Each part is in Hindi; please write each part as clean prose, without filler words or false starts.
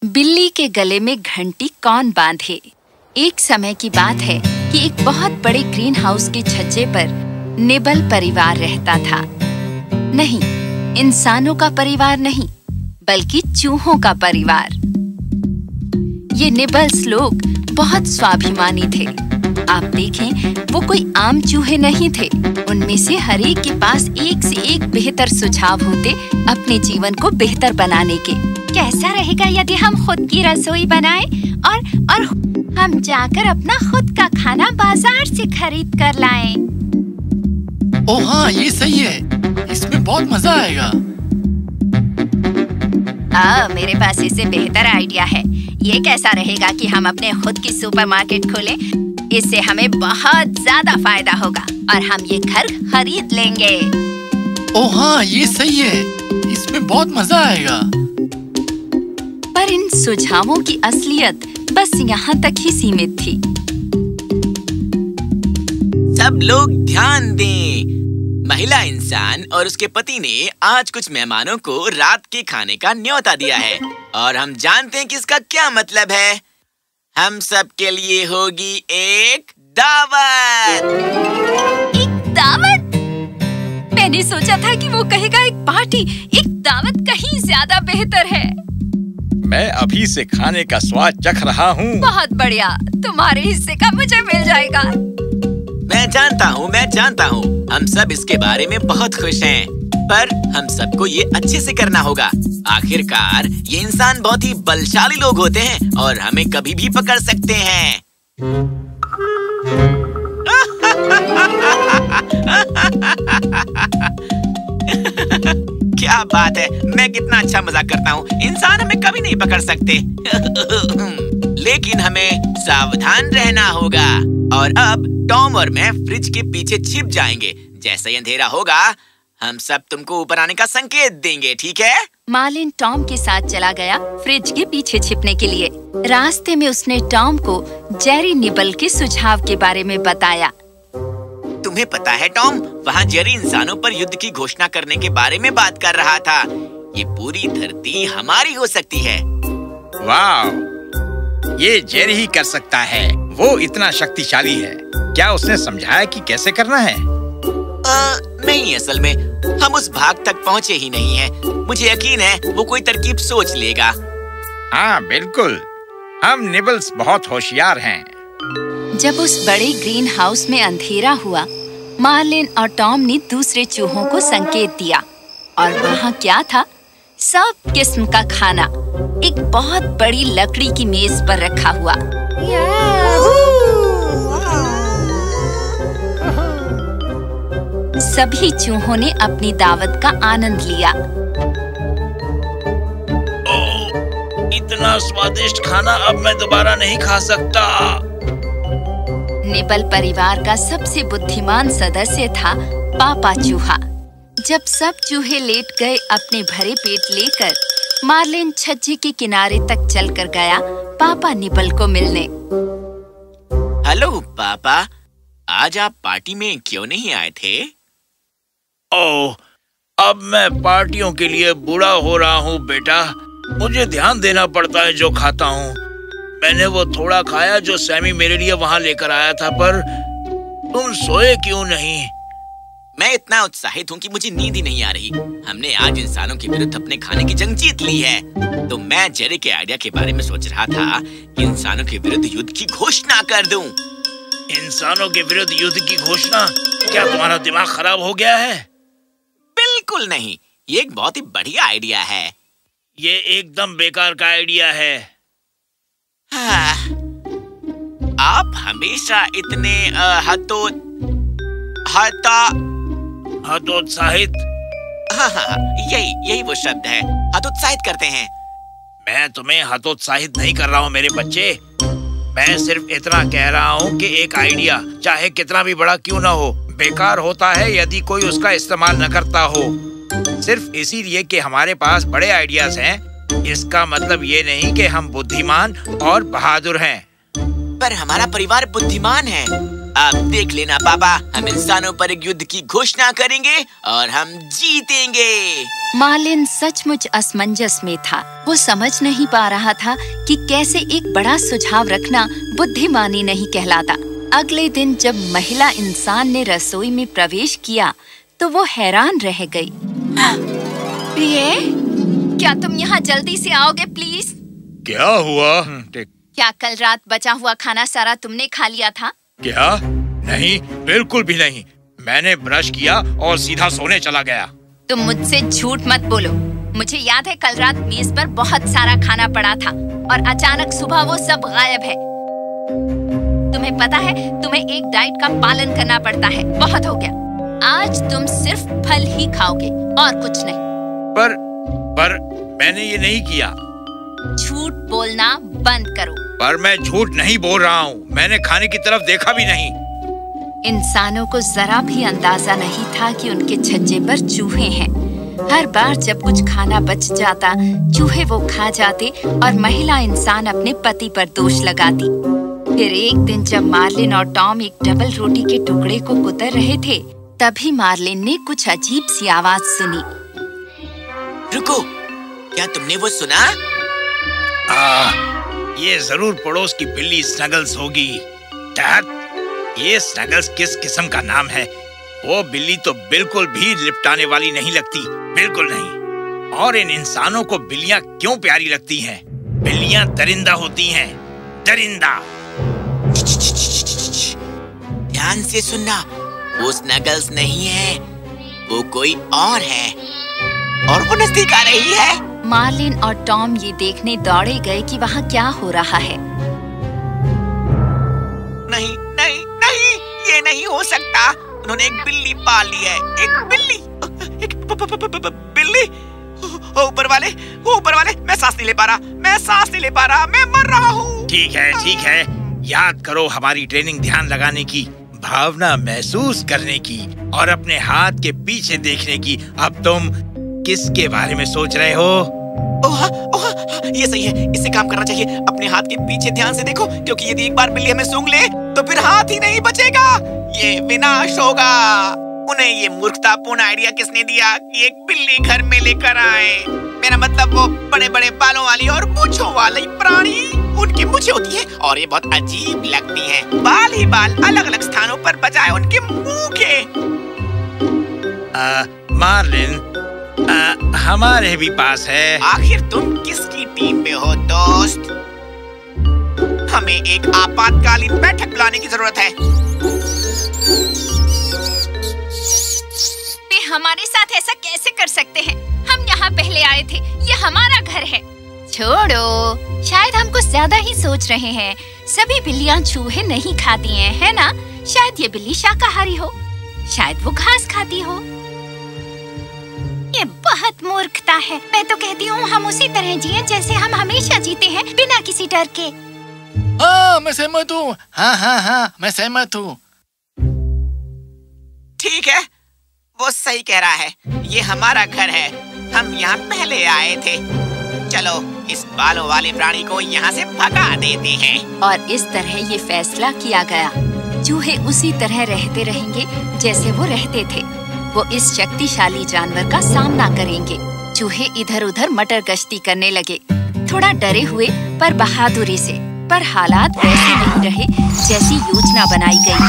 बिल्ली के गले में घंटी कौन बांधे। एक समय की बात है कि एक बहुत बड़े ग्रीन हाउस के छज्जे पर निबल परिवार रहता था। नहीं, इंसानों का परिवार नहीं, बल्कि चूहों का परिवार। ये निबल्स लोग बहुत स्वाभिमानी थे। आप देखें, वो कोई आम चूहे नहीं थे। उनमें से हर एक के पास एक से एक बेहतर सुझाव होते अपने जीवन को बेहतर बनाने के। कैसा रहेगा यदि हम खुद की रसोई बनाएं और हम जाकर अपना खुद का खाना बाजार से खरीद कर लाएं। ओह हाँ, ये सही है। इसमें बहुत मजा आएगा। मेरे पास इससे बेहतर आइडिया है। ये कैसा रहेगा कि हम अपने खुद की सुपरमार्केट खोलें? इससे हमें बहुत ज्यादा फायदा होगा और हम ये घर खरीद लेंगे। ओह हाँ, ये सही है। इसमें बहुत मजा आएगा। पर इन सुझावों की असलियत बस यहाँ तक ही सीमित थी। सब लोग ध्यान दें। महिला इंसान और उसके पति ने आज कुछ मेहमानों को रात के खाने का न्योता दिया है और हम जानते हैं कि इसका क्या मतलब है। हम सब के लिए होगी एक दावत। एक दावत? मैंने सोचा था कि वो कहेगा एक पार्टी। एक दावत कहीं ज्यादा बेहतर है। मैं अभी से खाने का स्वाद चख रहा हूँ। बहुत बढ़िया, तुम्हारे हिस्से का मुझे मिल जाएगा। मैं जानता हूँ। हम सब इसके बारे में बहुत खुश हैं, पर हम सबको ये अच्छे से करना होगा। आखिरकार ये इंसान बहुत ही बलशाली लोग होते हैं और हमें कभी भी पकड़ सकते हैं। क्या बात है, मैं कितना अच्छा मजाक करता हूँ। इंसान हमें कभी नहीं पकड़ सकते। लेकिन हमें सावधान रहना होगा। और अब टॉम और मैं फ्रिज के पीछे छिप जाएंगे। जैसे ही अंधेरा होगा, हम सब तुमको ऊपर आने का संकेत देंगे, ठीक है? मार्लिन टॉम के साथ चला गया फ्रिज के पीछे छिपने के लिए। रास्ते में उसने टॉम को जेरी निबल के सुझाव के बारे में बताया। तुम्हें पता है टॉम, वहाँ जेरी इंसानों पर युद्ध की घोषणा करने के बारे में बात कर रहा था। ये पूरी धरती हमारी हो सकती है। वाह, ये जेरी ही कर सकता है। वो इतना शक्तिशाली है। क्या उसने समझाया कि कैसे करना है? नहीं, असल में हम उस भाग तक पहुँचे ही नहीं हैं। मुझे यकीन है वो कोई तरकीब सोच लेगा। हाँ बिल्कुल, हम निबल्स बहुत होशियार हैं। जब उस बड़े ग्रीन हाउस में अंधेरा हुआ, मार्लिन और टॉम ने दूसरे चूहों को संकेत दिया। और वहाँ क्या था? सब किस्म का खाना एक बहुत बड़ी लकड़ी की मेज पर रखा हुआ। सभी चूहों ने अपनी दावत का आनंद लिया। इतना स्वादिष्ट खाना अब मैं दोबारा नहीं खा सकता। निबल परिवार का सबसे बुद्धिमान सदस्य था पापा चूहा। जब सब चूहे लेट गए अपने भरे पेट लेकर, मार्लिन छज्जे के किनारे तक चलकर गया पापा निबल को मिलने। हेलो पापा, आज आप पार्टी में क्यों नहीं आए थे? ओह, अब मैं पार्टियों के लिए बूढ़ा हो रहा हूँ बेटा। मुझे ध्यान देना पड़ता है जो खाता हूँ। मैंने वो थोड़ा खाया जो सैमी मेरे लिए वहाँ लेकर आया था, पर तुम सोए क्यों नहीं? मैं इतना उत्साहित हूँ कि मुझे नींद ही नहीं आ रही। हमने आज इंसानों के विरुद्ध अपने खाने की जंग जीत ली है। तो मैं जेरी के आइडिया के बारे में सोच रहा था कि इंसानों के विरुद्ध युद्ध की घोषणा कर दूं। इंसानों के विरुद्ध युद्ध की घोषणा? क्या तुम्हारा दिमाग खराब हो गया है? बिल्कुल नहीं, ये एक बहुत ही बढ़िया आइडिया है। ये एकदम बेकार का आइडिया है। हाँ, आप हमेशा इतने हतोत्साहित। हाँ, यही वो शब्द है, हतोत्साहित करते हैं। मैं तुम्हें हतोत्साहित नहीं कर रहा हूँ मेरे बच्चे। मैं सिर्फ इतना कह रहा हूँ कि एक आइडिया, चाहे कितना भी बड़ा क्यों ना हो, बेकार होता है यदि कोई उसका इस्तेमाल न करता हो। सिर्फ इसीलिए कि हमारे पास बड़े आइडियाज हैं, इसका मतलब ये नहीं कि हम बुद्धिमान और बहादुर हैं। पर हमारा परिवार बुद्धिमान है। अब देख लेना पापा, हम इंसानों पर एक युद्ध की घोषणा करेंगे और हम जीतेंगे। मार्लिन सचमुच असमंजस में था। वो समझ नहीं पा रहा था कि कैसे एक बड़ा सुझाव रखना बुद्धिमानी नहीं कहलाता। अगले दिन जब महिला इंसान ने रसोई में प्रवेश किया तो वो हैरान रह गई। प्रिय, क्या तुम यहाँ जल्दी से आओगे प्लीज? क्या हुआ? क्या कल रात बचा हुआ खाना सारा तुमने खा लिया था? क्या? नहीं, बिल्कुल भी नहीं। मैंने ब्रश किया और सीधा सोने चला गया। तुम मुझसे झूठ मत बोलो। मुझे याद है कल रात मेज पर बहुत सारा खाना पड़ा था और अचानक सुबह वो सब गायब है। तुम्हें पता है, तुम्हें एक डाइट का पालन करना पड़ता है। बहुत हो गया। आज तुम सिर्फ फल ही खाओगे और कुछ नहीं। पर मैंने ये नहीं किया। झूठ बोलना बंद करो। पर मैं झूठ नहीं बोल रहा हूँ। मैंने खाने की तरफ देखा भी नहीं। इंसानों को जरा भी अंदाजा नहीं था कि उनके छज्जे पर चूहे हैं। हर बार जब कुछ खाना बच जाता, चूहे वो खा जाते और महिला इंसान अपने पति पर दोष लगाती। फिर एक दिन जब मार्लिन और टॉम एक डबल रोटी के टुकड़े को कुतर रहे थे, तभी मार्लिन ने कुछ अजीब सी आवाज सुनी। रुको, क्या तुमने वो सुना? ये जरूर पड़ोस की बिल्ली स्नगल्स होगी। डैड, ये स्नगल्स किस किस्म का नाम है? वो बिल्ली तो बिल्कुल भी लिपटाने वाली नहीं लगती, बिल्कुल नहीं। और इन इंसानों को बिल्लियां क्यों प्यारी लगती हैं? बिल्लियां दरिंदा होती हैं, दरिंदा। ध्यान से सुनना, वो स्नगल्स नहीं है, वो कोई और है और वो नजदीक आ रही है। मार्लिन और टॉम ये देखने दौड़े गए कि वहाँ क्या हो रहा है। नहीं नहीं नहीं, ये नहीं हो सकता। उन्होंने एक बिल्ली पाल ली है। एक बिल्ली, एक बिल्ली। ऊपर वाले, मैं सांस नहीं ले पा रहा, मैं मर रहा हूँ। ठीक है, याद करो हमारी ट्रेनिंग ध्यान लगाने की, भावना महसूस करने की और अपने हाथ के पीछे देखने की। अब तुम किसके बारे में सोच रहे हो? ओह, ये सही है, इससे काम करना चाहिए। अपने हाथ के पीछे ध्यान से देखो, क्योंकि यदि एक बार बिल्ली हमें सूंघ ले तो फिर हाथ ही नहीं बचेगा, ये विनाश होगा। उन्हें ये मूर्खतापूर्ण आइडिया किसने दिया कि एक बिल्ली घर में लेकर आए? मेरा मतलब वो बड़े बड़े बालों वाली और मूंछों वाली प्राणी। उनकी मूंछें होती है और ये बहुत अजीब लगती हैं। बाल ही बाल अलग अलग स्थानों पर बजाय उनके मुंह के। मार्लिन, हमारे भी पास है। आखिर तुम किसकी टीम में हो दोस्त? हमें एक आपातकालीन बैठक बुलाने की जरूरत है। वे हमारे साथ ऐसा कैसे कर सकते हैं? हम यहाँ पहले आए थे, ये हमारा घर है। छोड़ो, शायद हम कुछ ज्यादा ही सोच रहे हैं। सभी बिल्लियाँ चूहे नहीं खाती हैं, है ना? शायद ये बिल्ली शाकाहारी हो, शायद वो घास खाती हो। ये बहुत मूर्खता है। मैं तो कहती हूँ हम उसी तरह जिए जैसे हम हमेशा जीते हैं, बिना किसी डर के। हाँ, मैं सहमत हूँ। हाँ, मैं सहमत हूँ। ठीक है, वो सही कह रहा है। ये हमारा घर है, हम यहाँ पहले आए थे। चलो इस बालों वाले प्राणी को यहाँ से भगा देते हैं। और इस तरह ये फैसला किया गया। चूहे उसी तरह रहते रहेंगे जैसे वो रहते थे। वो इस शक्तिशाली जानवर का सामना करेंगे। चूहे इधर उधर मटर गश्ती करने लगे, थोड़ा डरे हुए पर बहादुरी से। पर हालात वैसे नहीं रहे जैसी योजना बनाई गई।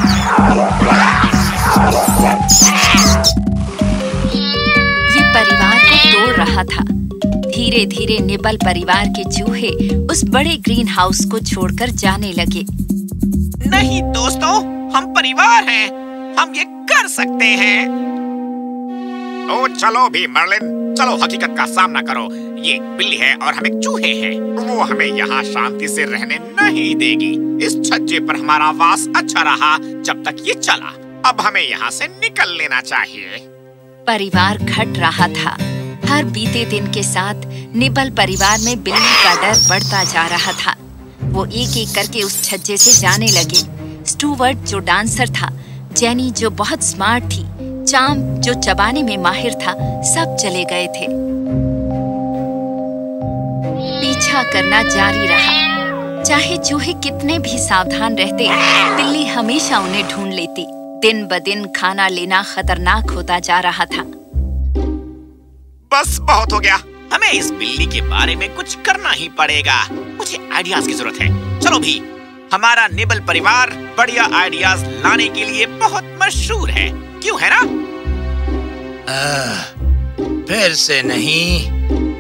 ये परिवार को तोड़ रहा था। धीरे धीरे निबल परिवार के चूहे उस बड़े ग्रीन हाउस को छोड़कर जाने लगे। नहीं दोस्तों, हम परिवार हैं, हम ये कर सकते हैं। तो चलो भी मार्लिन, चलो हकीकत का सामना करो। ये एक बिल्ली है और हम एक चूहे हैं। वो हमें यहाँ शांति से रहने नहीं देगी। इस छज्जे पर हमारा वास अच्छा रहा जब तक ये चला। अब हमें यहाँ से निकल लेना चाहिए। परिवार घट रहा था। हर बीते दिन के साथ निबल परिवार में बिल्ली का डर बढ़ता जा रहा था। वो एक एक करके उस छज्जे से जाने लगे। स्टूवर्ट जो डांसर था, जेनी जो बहुत स्मार्ट थी, चाम जो चबाने में माहिर था, सब चले गए थे। पीछा करना जारी रहा। चाहे चूहे कितने भी सावधान रहते, बिल्ली हमेशा उन्हें ढूंढ लेती। दिन ब दिन खाना लेना खतरनाक होता जा रहा था। बस बहुत हो गया, हमें इस बिल्ली के बारे में कुछ करना ही पड़ेगा। मुझे आइडियाज की जरूरत है। चलो भी, हमारा निबल परिवार बढ़िया आइडियाज लाने के लिए बहुत मशहूर है, क्यों है ना? फिर से नहीं।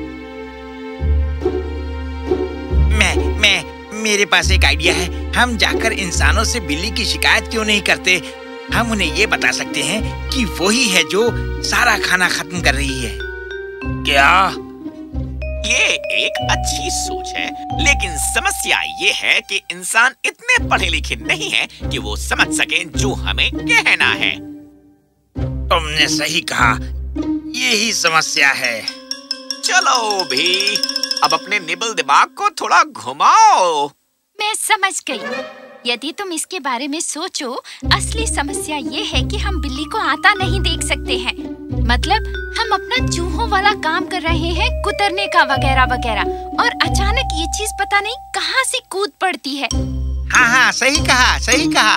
मेरे पास एक आइडिया है। हम जाकर इंसानों से बिल्ली की शिकायत क्यों नहीं करते? हम उन्हें ये बता सकते हैं कि वो ही है जो सारा खाना खत्म कर रही है। क्या? ये एक अच्छी सोच है, लेकिन समस्या ये है कि इंसान इतने पढ़े लिखे नहीं हैं कि वो समझ सकें जो हमें कहना है। तुमने सही कहा, यही समस्या है। चलो भी, अब अपने निबल दिमाग को थोड़ा घुमाओ। मैं समझ गई। यदि तुम इसके बारे में सोचो, असली समस्या ये है कि हम बिल्ली को आता नहीं देख सकते हैं। मतलब हम अपना चूहों वाला काम कर रहे हैं, कुतरने का वगैरह वगैरह, और अचानक ये चीज पता नहीं कहाँ से कूद पड़ती है। हाँ, सही कहा, सही कहा।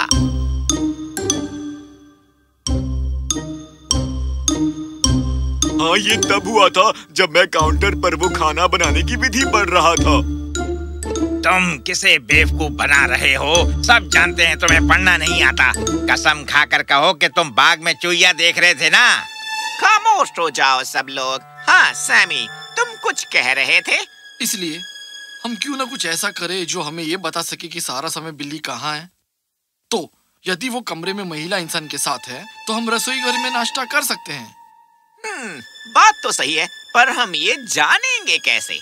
हाँ, ये तब हुआ था जब मैं काउंटर पर वो खाना बनाने की विधि पढ़ रहा था। तुम किसे बेवकूफ बना रहे हो? सब जानते हैं तुम्हें पढ़ना नहीं आता। कसम खाकर कहो कि तुम बाग में चूहिया देख रहे थे ना। खामोश हो जाओ सब लोग। हाँ सैमी, तुम कुछ कह रहे थे। इसलिए हम क्यों ना कुछ ऐसा करें जो हमें ये बता सके कि सारा समय बिल्ली कहाँ है। तो यदि वो कमरे में महिला इंसान के साथ है, तो हम रसोई घर में नाश्ता कर सकते हैं। बात तो सही है, पर हम ये जानेंगे कैसे?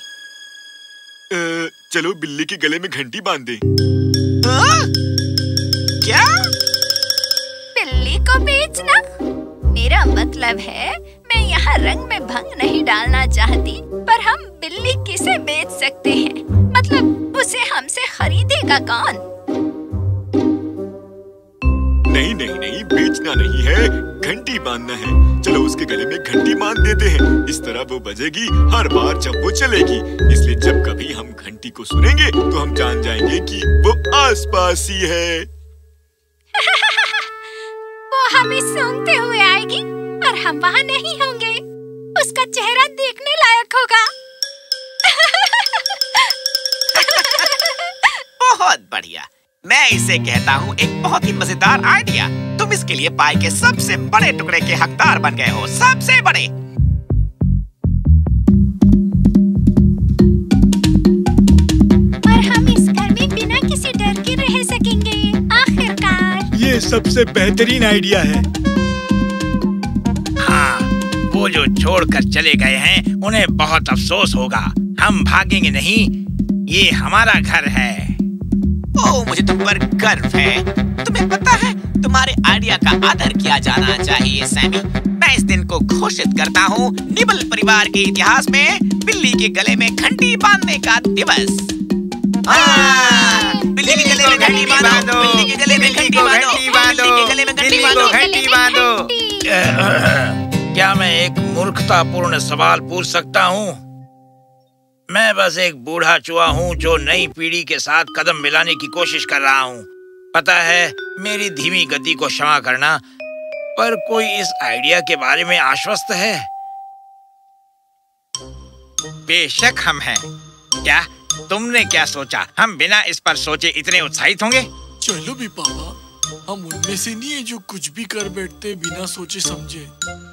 चलो बिल्ली के गले में घंटी बांध दे। क्या? बिल्ली को बेचना? मेरा मतलब है, मैं यहाँ रंग में भंग नहीं डालना चाहती, पर हम बिल्ली किसे बेच सकते हैं? मतलब उसे हमसे खरीदेगा कौन? नहीं, बेचना नहीं है, घंटी बांधना है। चलो उसके गले में घंटी बांध देते हैं। इस तरह वो बजेगी हर बार जब वो चलेगी। इसलिए जब कभी हम घंटी को सुनेंगे तो हम जान जाएंगे कि वो आसपास ही है। वो हमें सूंघते हुए आएगी और हम वहाँ नहीं होंगे। उसका चेहरा देखने लायक होगा। बहुत बढ़िया। मैं इसे कहता हूँ एक बहुत ही मजेदार आइडिया। तुम इसके लिए पाई के सबसे बड़े टुकड़े के हकदार बन गए हो, सबसे बड़े। और हम इस घर में बिना किसी डर के रह सकेंगे आखिरकार। ये सबसे बेहतरीन आइडिया है। हाँ, वो जो छोड़कर चले गए हैं उन्हें बहुत अफसोस होगा। हम भागेंगे नहीं, ये हमारा घर है। ओह, मुझे तुम पर गर्व है। तुम्हें पता है, तुम्हारे आइडिया का आदर किया जाना चाहिए सैमी। मैं इस दिन को घोषित करता हूँ निबल परिवार के इतिहास में बिल्ली के गले में घंटी बांधने का दिवस। बिल्ली के गले में घंटी बांधो, बिल्ली के गले में घंटी बांधो, बिल्ली के गले में घंटी बांधो। क्या मैं एक मूर्खतापूर्ण सवाल पूछ सकता हूँ? मैं बस एक बूढ़ा चूहा हूँ जो नई पीढ़ी के साथ कदम मिलाने की कोशिश कर रहा हूँ। पता है, मेरी धीमी गति को क्षमा करना, पर कोई इस आइडिया के बारे में आश्वस्त है? बेशक हम हैं। क्या तुमने क्या सोचा? हम बिना इस पर सोचे इतने उत्साहित होंगे? चलो भी पापा, हम उनमें से नहीं है जो कुछ भी कर बैठते बिना सोचे समझे।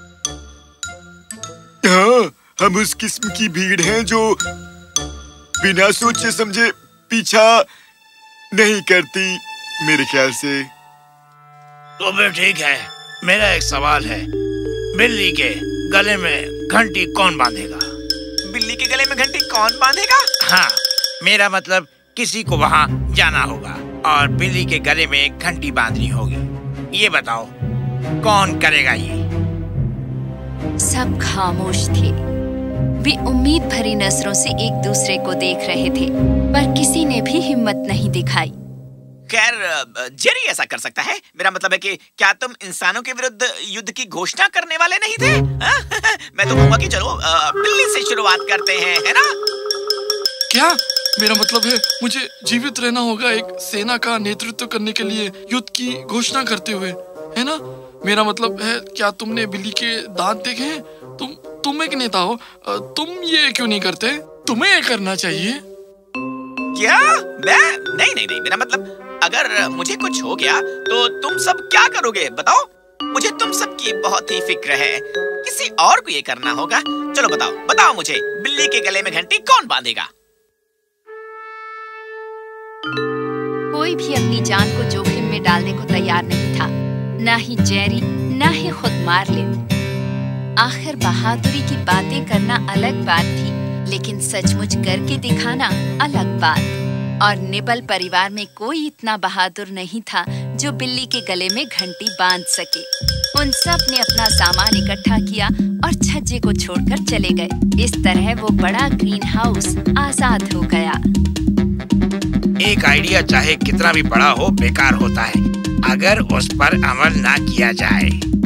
हाँ, हम उस किस्म की भीड़ हैं जो बिना सोचे समझे पीछा नहीं करती, मेरे ख्याल से। तो फिर ठीक है। मेरा एक सवाल है, बिल्ली के गले में घंटी कौन बांधेगा? बिल्ली के गले में घंटी कौन बांधेगा? हाँ, मेरा मतलब किसी को वहाँ जाना होगा और बिल्ली के गले में घंटी बांधनी होगी। ये बताओ, कौन करेगा ये? सब खामोश थे। वे उम्मीद भरी नजरों से एक दूसरे को देख रहे थे, पर किसी ने भी हिम्मत नहीं दिखाई। खैर, जेरी ऐसा कर सकता है। मेरा मतलब है कि क्या तुम इंसानों के विरुद्ध युद्ध की घोषणा करने वाले नहीं थे? मैं तो कहूँगा कि चलो बिल्ली से शुरुआत करते हैं, है ना? क्या मेरा मतलब है मुझे जीवित रहना होगा एक सेना का नेतृत्व करने के लिए, युद्ध की घोषणा करते हुए, है ना? मेरा मतलब है, क्या तुमने बिल्ली के दांत देखे हैं? तुम एक नेता हो, तुम ये क्यों नहीं करते? तुम्हें ये करना चाहिए। क्या? मैं नहीं, मेरा मतलब अगर मुझे कुछ हो गया तो तुम सब क्या करोगे बताओ? मुझे तुम सब की बहुत ही फिक्र है। किसी और को ये करना होगा। चलो बताओ मुझे, बिल्ली के गले में घंटी कौन बांधेगा? कोई भी अपनी जान को जोखिम में डालने को तैयार नहीं था, ना ही जेरी, ना ही खुद मार्लिन। आखिर बहादुरी की बातें करना अलग बात थी, लेकिन सचमुच करके दिखाना अलग बात। और निबल परिवार में कोई इतना बहादुर नहीं था जो बिल्ली के गले में घंटी बांध सके। उन सब ने अपना सामान इकट्ठा किया और छज्जे को छोड़कर चले गए। इस तरह वो बड़ा ग्रीन हाउस आजाद हो गया। एक आइडिया चाहे कितना भी बड़ा हो बेकार होता है अगर उस पर अमल ना किया जाए।